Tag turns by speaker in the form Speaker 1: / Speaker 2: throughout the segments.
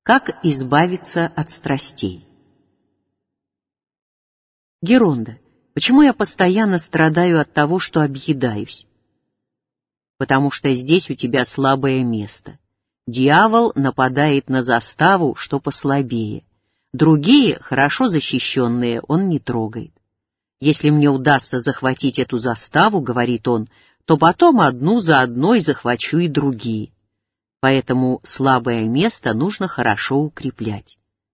Speaker 1: Как избавиться от страстей? Геронда, почему я постоянно страдаю от того, что объедаюсь? Потому что здесь у тебя слабое место. Дьявол нападает на заставу, что послабее. Другие, хорошо защищенные, он не трогает. Если мне удастся захватить эту заставу, говорит он, то потом одну за одной захвачу и другие. Поэтому слабое место нужно хорошо укреплять.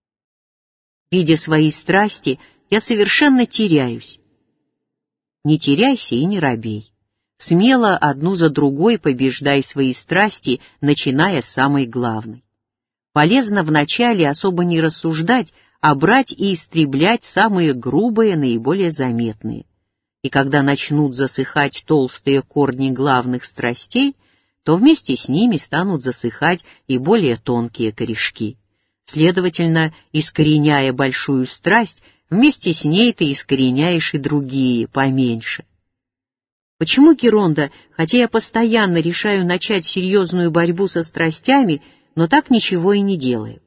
Speaker 1: Видя свои страсти, я совершенно теряюсь. Не теряйся и не робей. Смело одну за другой побеждай свои страсти, начиная с самой главной. Полезно вначале особо не рассуждать, а брать и истреблять самые грубые, наиболее заметные. И когда начнут засыхать толстые корни главных страстей, то вместе с ними станут засыхать и более тонкие корешки. Следовательно, искореняя большую страсть, вместе с ней ты искореняешь и другие, поменьше. Почему, Геронда, хотя я постоянно решаю начать серьезную борьбу со страстями, но так ничего и не делаю?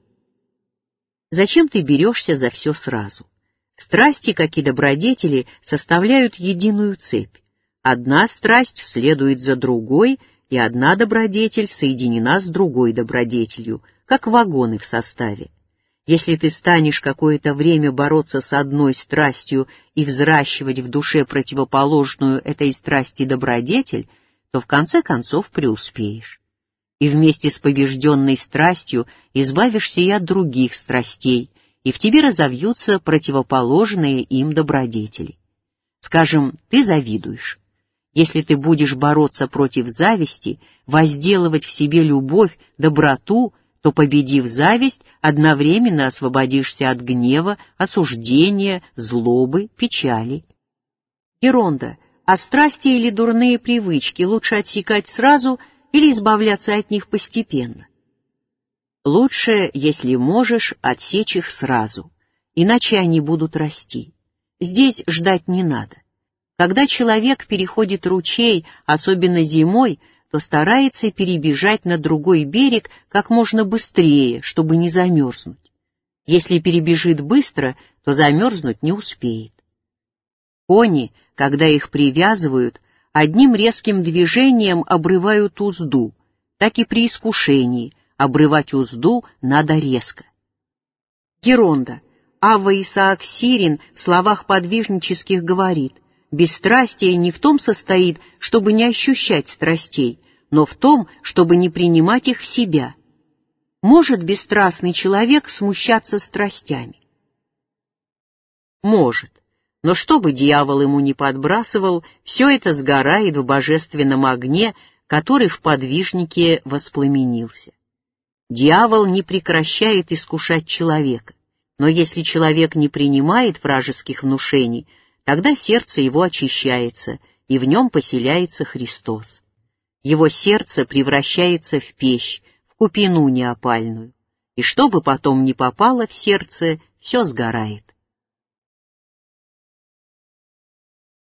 Speaker 1: Зачем ты берешься за все сразу? Страсти, как и добродетели, составляют единую цепь. Одна страсть следует за другой, и одна добродетель соединена с другой добродетелью, как вагоны в составе. Если ты станешь какое-то время бороться с одной страстью и взращивать в душе противоположную этой страсти добродетель, то в конце концов преуспеешь. И вместе с побежденной страстью избавишься и от других страстей, и в тебе разовьются противоположные им добродетели. Скажем, ты завидуешь. Если ты будешь бороться против зависти, возделывать в себе любовь, доброту, то, победив зависть, одновременно освободишься от гнева, осуждения, злобы, печали. Геронда, а страсти или дурные привычки лучше отсекать сразу или избавляться от них постепенно? Лучше, если можешь, отсечь их сразу, иначе они будут расти. Здесь ждать не надо. Когда человек переходит ручей, особенно зимой, то старается перебежать на другой берег как можно быстрее, чтобы не замерзнуть. Если перебежит быстро, то замерзнуть не успеет. Кони, когда их привязывают, одним резким движением обрывают узду, так и при искушении обрывать узду надо резко. Геронда, Авва Исаак Сирин в словах подвижнических говорит: бесстрастие не в том состоит, чтобы не ощущать страстей, но в том, чтобы не принимать их в себя. Может бесстрастный человек смущаться страстями? Может, но что бы дьявол ему ни подбрасывал, все это сгорает в божественном огне, который в подвижнике воспламенился. Дьявол не прекращает искушать человека, но если человек не принимает вражеских внушений, тогда сердце его очищается, и в нем поселяется Христос. Его сердце превращается в печь, в купину неопальную, и что бы потом ни попало в сердце, все сгорает.